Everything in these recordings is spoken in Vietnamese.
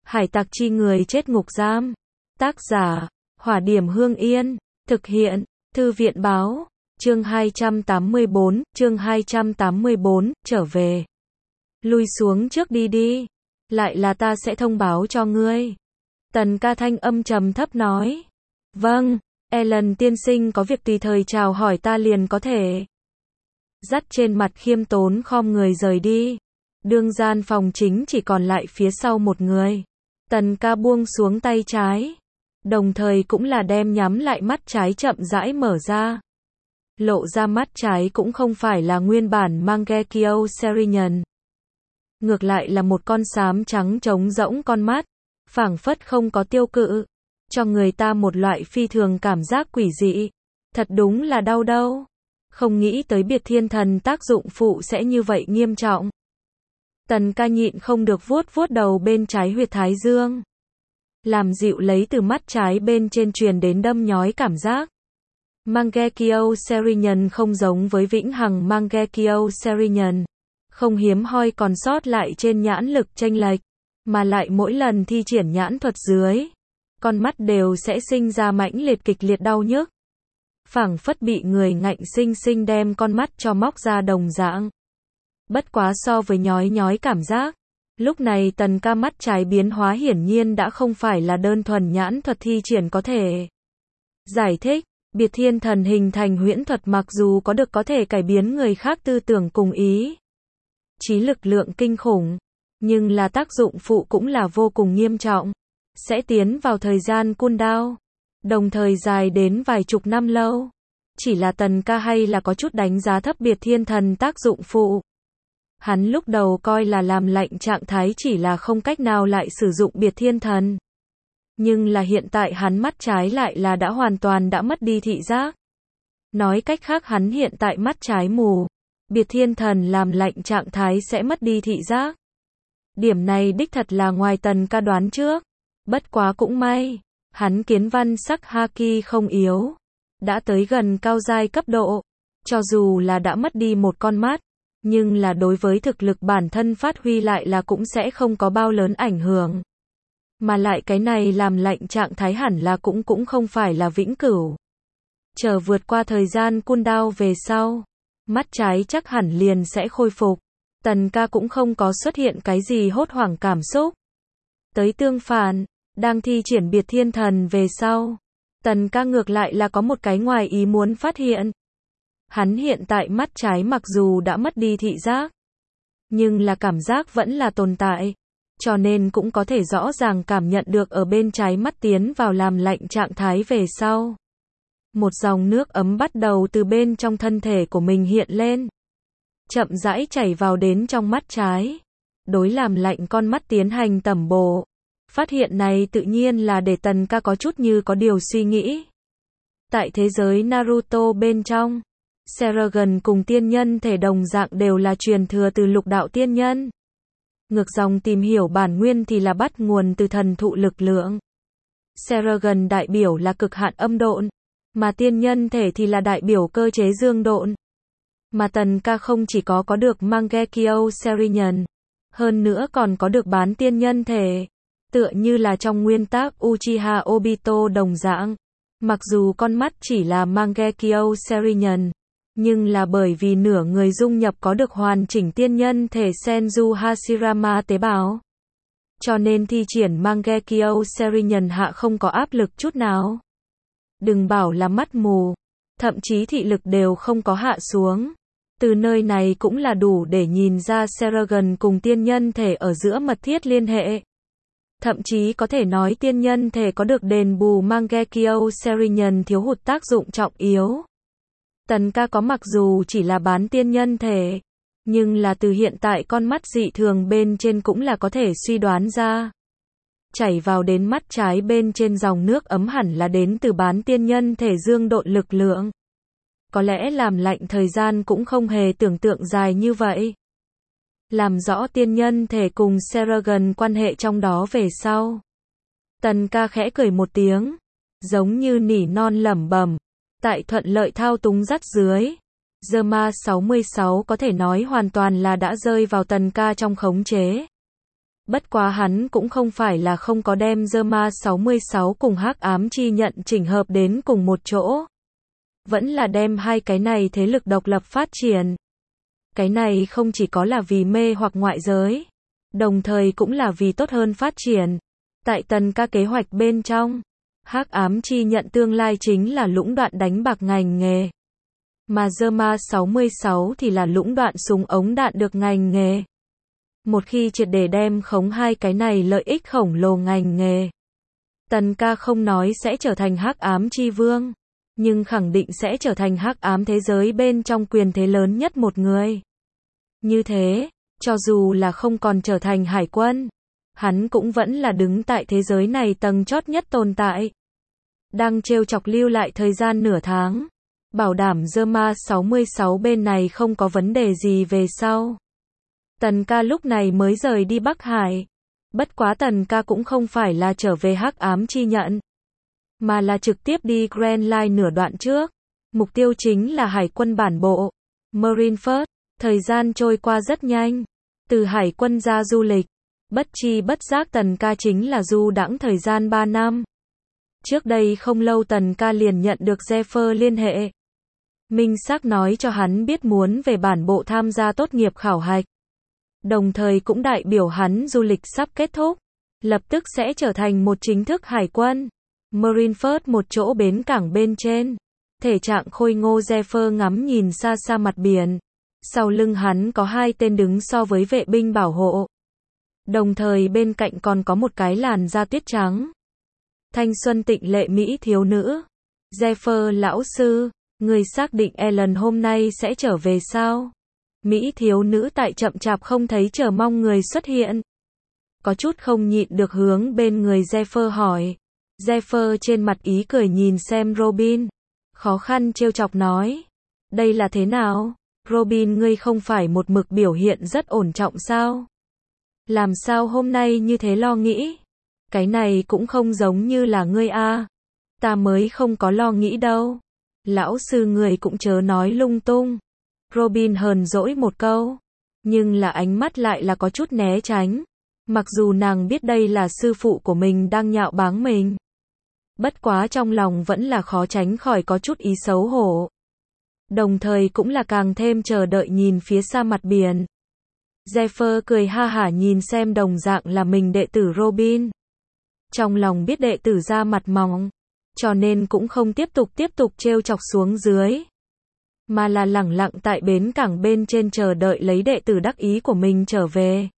Hải tặc chi người chết ngục giam. Tác giả, Hỏa Điểm Hương Yên. Thực hiện, Thư viện Báo. Chương 284, trở về. Lui xuống trước đi đi. Lại là ta sẽ thông báo cho ngươi. Tần Ca thanh âm trầm thấp nói. Vâng, Ellen tiên sinh có việc tùy thời chào hỏi ta liền có thể. Dắt trên mặt khiêm tốn khom người rời đi. Đương gian phòng chính chỉ còn lại phía sau một người. Tần Ca buông xuống tay trái. Đồng thời cũng là đem nhắm lại mắt trái chậm rãi mở ra. Lộ ra mắt trái cũng không phải là nguyên bản Mangekyo Serenian. Ngược lại là một con xám trắng trống rỗng con mắt. Phảng phất không có tiêu cự. Cho người ta một loại phi thường cảm giác quỷ dị. Thật đúng là đau đâu. Không nghĩ tới biệt thiên thần tác dụng phụ sẽ như vậy nghiêm trọng. Tần Ca nhịn không được vuốt vuốt đầu bên trái huyệt thái dương. Làm dịu lấy từ mắt trái bên trên truyền đến đâm nhói cảm giác. Mangekyo Serenian không giống với vĩnh hằng Mangekyo Serenian. Không hiếm hoi còn sót lại trên nhãn lực chênh lệch. Mà lại mỗi lần thi triển nhãn thuật dưới. Con mắt đều sẽ sinh ra mãnh liệt kịch liệt đau nhức. Phảng phất bị người ngạnh sinh sinh đem con mắt cho móc ra đồng dạng. Bất quá so với nhói nhói cảm giác. Lúc này Tần Ca mắt trái biến hóa hiển nhiên đã không phải là đơn thuần nhãn thuật thi triển có thể. Giải thích, biệt thiên thần hình thành huyễn thuật mặc dù có được có thể cải biến người khác tư tưởng cùng ý chí lực lượng kinh khủng, nhưng là tác dụng phụ cũng là vô cùng nghiêm trọng. Sẽ tiến vào thời gian cooldown, đồng thời dài đến vài chục năm lâu. Chỉ là Tần Ca hay là có chút đánh giá thấp biệt thiên thần tác dụng phụ. Hắn lúc đầu coi là làm lạnh trạng thái chỉ là không cách nào lại sử dụng biệt thiên thần. Nhưng là hiện tại hắn mắt trái lại là đã hoàn toàn đã mất đi thị giác. Nói cách khác hắn hiện tại mắt trái mù. Biệt thiên thần làm lạnh trạng thái sẽ mất đi thị giác. Điểm này đích thật là ngoài Tần Ca đoán trước. Bất quá cũng may. Hắn kiến văn sắc haki không yếu. Đã tới gần cao giai cấp độ. Cho dù là đã mất đi một con mắt. Nhưng là đối với thực lực bản thân phát huy lại là cũng sẽ không có bao lớn ảnh hưởng. Mà lại cái này làm lạnh trạng thái hẳn là cũng không phải là vĩnh cửu. Chờ vượt qua thời gian cooldown về sau. Mắt trái chắc hẳn liền sẽ khôi phục. Tần Ca cũng không có xuất hiện cái gì hốt hoảng cảm xúc. Tới tương phản, đang thi triển biệt thiên thần về sau. Tần Ca ngược lại là có một cái ngoài ý muốn phát hiện. Hắn hiện tại mắt trái mặc dù đã mất đi thị giác. Nhưng là cảm giác vẫn là tồn tại. Cho nên cũng có thể rõ ràng cảm nhận được ở bên trái mắt tiến vào làm lạnh trạng thái về sau. Một dòng nước ấm bắt đầu từ bên trong thân thể của mình hiện lên. Chậm rãi chảy vào đến trong mắt trái. Đối làm lạnh con mắt tiến hành tẩm bổ. Phát hiện này tự nhiên là để Tần Ca có chút như có điều suy nghĩ. Tại thế giới Naruto bên trong. Serenian cùng tiên nhân thể đồng dạng đều là truyền thừa từ lục đạo tiên nhân. Ngược dòng tìm hiểu bản nguyên thì là bắt nguồn từ thần thụ lực lượng. Serenian đại biểu là cực hạn âm độn, mà tiên nhân thể thì là đại biểu cơ chế dương độn. Mà Tần Ca không chỉ có được Mangekyo Serenian, hơn nữa còn có được bán tiên nhân thể. Tựa như là trong nguyên tác Uchiha Obito đồng dạng. Mặc dù con mắt chỉ là Mangekyo Serenian. Nhưng là bởi vì nửa người dung nhập có được hoàn chỉnh tiên nhân thể Senju Hashirama tế bào. Cho nên thi triển Mangekyo Serenian hạ không có áp lực chút nào. Đừng bảo là mắt mù. Thậm chí thị lực đều không có hạ xuống. Từ nơi này cũng là đủ để nhìn ra Serenian cùng tiên nhân thể ở giữa mật thiết liên hệ. Thậm chí có thể nói tiên nhân thể có được đền bù Mangekyo Serenian thiếu hụt tác dụng trọng yếu. Tần Ca có mặc dù chỉ là bán tiên nhân thể, nhưng là từ hiện tại con mắt dị thường bên trên cũng là có thể suy đoán ra. Chảy vào đến mắt trái bên trên dòng nước ấm hẳn là đến từ bán tiên nhân thể dương độn lực lượng. Có lẽ làm lạnh thời gian cũng không hề tưởng tượng dài như vậy. Làm rõ tiên nhân thể cùng Serenian quan hệ trong đó về sau. Tần Ca khẽ cười một tiếng, giống như nỉ non lẩm bẩm. Tại thuận lợi thao túng dắt dưới, Zerma 66 có thể nói hoàn toàn là đã rơi vào Tần Ca trong khống chế. Bất quá hắn cũng không phải là không có đem Zerma 66 cùng Hắc Ám Chi Nhận chỉnh hợp đến cùng một chỗ. Vẫn là đem hai cái này thế lực độc lập phát triển. Cái này không chỉ có là vì mê hoặc ngoại giới, đồng thời cũng là vì tốt hơn phát triển. Tại Tần Ca kế hoạch bên trong, Hắc Ám Chi Nhận tương lai chính là lũng đoạn đánh bạc ngành nghề. Mà Zerma 66 thì là lũng đoạn súng ống đạn được ngành nghề. Một khi triệt để đem khống hai cái này lợi ích khổng lồ ngành nghề, Tần Ca không nói sẽ trở thành Hắc Ám Chi Vương, nhưng khẳng định sẽ trở thành hắc ám thế giới bên trong quyền thế lớn nhất một người. Như thế, cho dù là không còn trở thành hải quân, hắn cũng vẫn là đứng tại thế giới này tầng chót nhất tồn tại. Đang trêu chọc lưu lại thời gian nửa tháng, bảo đảm Zerma 66 bên này không có vấn đề gì về sau. Tần Ca lúc này mới rời đi Bắc Hải. Bất quá Tần Ca cũng không phải là trở về Hắc Ám Chi Nhận, mà là trực tiếp đi Grand Line nửa đoạn trước. Mục tiêu chính là hải quân bản bộ, Marineford. Thời gian trôi qua rất nhanh. Từ hải quân ra du lịch, bất chi bất giác Tần Ca chính là du đãng thời gian 3 năm. Trước đây không lâu Tần Ca liền nhận được Zephyr liên hệ. Minh xác nói cho hắn biết muốn về bản bộ tham gia tốt nghiệp khảo hạch. Đồng thời cũng đại biểu hắn du lịch sắp kết thúc, lập tức sẽ trở thành một chính thức hải quân. Marineford một chỗ bến cảng bên trên. Thể trạng khôi ngô Zephyr ngắm nhìn xa xa mặt biển. Sau lưng hắn có hai tên đứng so với vệ binh bảo hộ. Đồng thời bên cạnh còn có một cái làn da tuyết trắng. Thanh xuân tịnh lệ mỹ thiếu nữ. Zephyr lão sư, người xác định Ellen hôm nay sẽ trở về sao? Mỹ thiếu nữ tại chậm chạp không thấy chờ mong người xuất hiện. Có chút không nhịn được hướng bên người Zephyr hỏi. Zephyr trên mặt ý cười nhìn xem Robin. Khó khăn trêu chọc nói. Đây là thế nào? Robin, ngươi không phải một mực biểu hiện rất ổn trọng sao? Làm sao hôm nay như thế lo nghĩ? Cái này cũng không giống như là ngươi a. Ta mới không có lo nghĩ đâu. Lão sư người cũng chớ nói lung tung. Robin hờn dỗi một câu. Nhưng là ánh mắt lại là có chút né tránh. Mặc dù nàng biết đây là sư phụ của mình đang nhạo báng mình. Bất quá trong lòng vẫn là khó tránh khỏi có chút ý xấu hổ. Đồng thời cũng là càng thêm chờ đợi nhìn phía xa mặt biển. Zephyr cười ha hả nhìn xem đồng dạng là mình đệ tử Robin. Trong lòng biết đệ tử ra mặt mỏng, cho nên cũng không tiếp tục trêu chọc xuống dưới. Mà là lẳng lặng tại bến cảng bên trên chờ đợi lấy đệ tử đắc ý của mình trở về.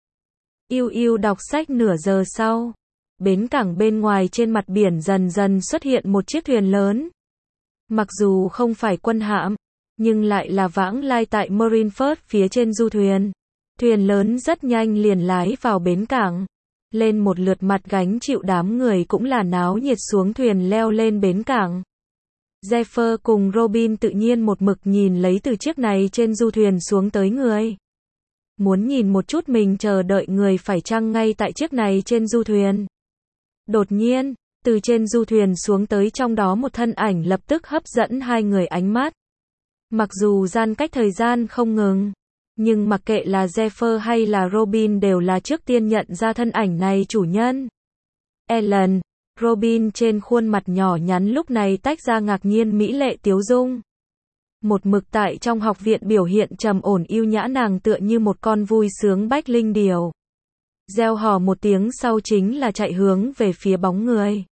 Yêu đọc sách nửa giờ sau. Bến cảng bên ngoài trên mặt biển dần dần xuất hiện một chiếc thuyền lớn. Mặc dù không phải quân hạm, nhưng lại là vãng lai tại Marineford phía trên du thuyền. Thuyền lớn rất nhanh liền lái vào bến cảng. Lên một lượt mặt gánh chịu đám người cũng là náo nhiệt xuống thuyền leo lên bến cảng. Zephyr cùng Robin tự nhiên một mực nhìn lấy từ chiếc này trên du thuyền xuống tới người. Muốn nhìn một chút mình chờ đợi người phải chăng ngay tại chiếc này trên du thuyền. Đột nhiên, từ trên du thuyền xuống tới trong đó một thân ảnh lập tức hấp dẫn hai người ánh mắt. Mặc dù gian cách thời gian không ngừng, nhưng mặc kệ là Zephyr hay là Robin đều là trước tiên nhận ra thân ảnh này chủ nhân. Ellen, Robin trên khuôn mặt nhỏ nhắn lúc này tách ra ngạc nhiên mỹ lệ tiếu dung. Một mực tại trong học viện biểu hiện trầm ổn yêu nhã nàng tựa như một con vui sướng bách linh điểu. Reo hò một tiếng sau chính là chạy hướng về phía bóng người.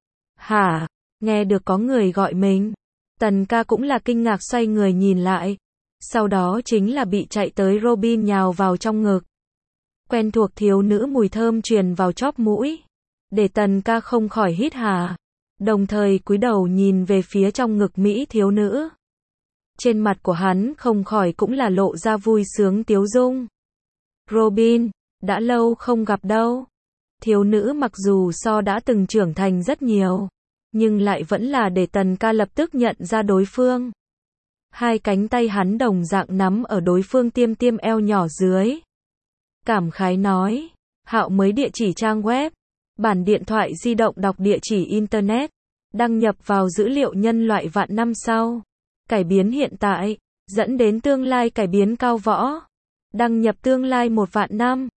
Hả? Nghe được có người gọi mình. Tần Ca cũng là kinh ngạc xoay người nhìn lại. Sau đó chính là bị chạy tới Robin nhào vào trong ngực. Quen thuộc thiếu nữ mùi thơm truyền vào chóp mũi. Để Tần Ca không khỏi hít hà. Đồng thời cúi đầu nhìn về phía trong ngực Mỹ thiếu nữ. Trên mặt của hắn không khỏi cũng là lộ ra vui sướng tiếu dung. Robin, đã lâu không gặp đâu. Thiếu nữ mặc dù so đã từng trưởng thành rất nhiều, nhưng lại vẫn là để Tần Ca lập tức nhận ra đối phương. Hai cánh tay hắn đồng dạng nắm ở đối phương tiêm eo nhỏ dưới. Cảm khái nói, Hạo mới địa chỉ trang web, bản điện thoại di động đọc địa chỉ internet, đăng nhập vào dữ liệu nhân loại vạn năm sau. Cải biến hiện tại, dẫn đến tương lai cải biến cao võ. Đăng nhập tương lai 1 vạn năm.